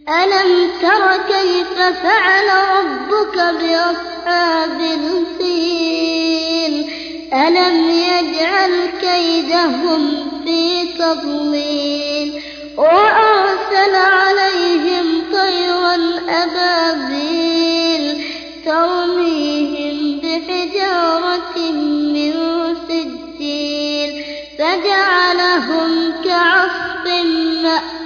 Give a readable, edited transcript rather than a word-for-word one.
ألم تر كيف فعل ربك بأصحاب الفيل ألم يجعل كيدهم في تضليل وأرسل عليهم طيرا أبابيل ترميهم بحجارة من سجيل فجعلهم كعصف مأكول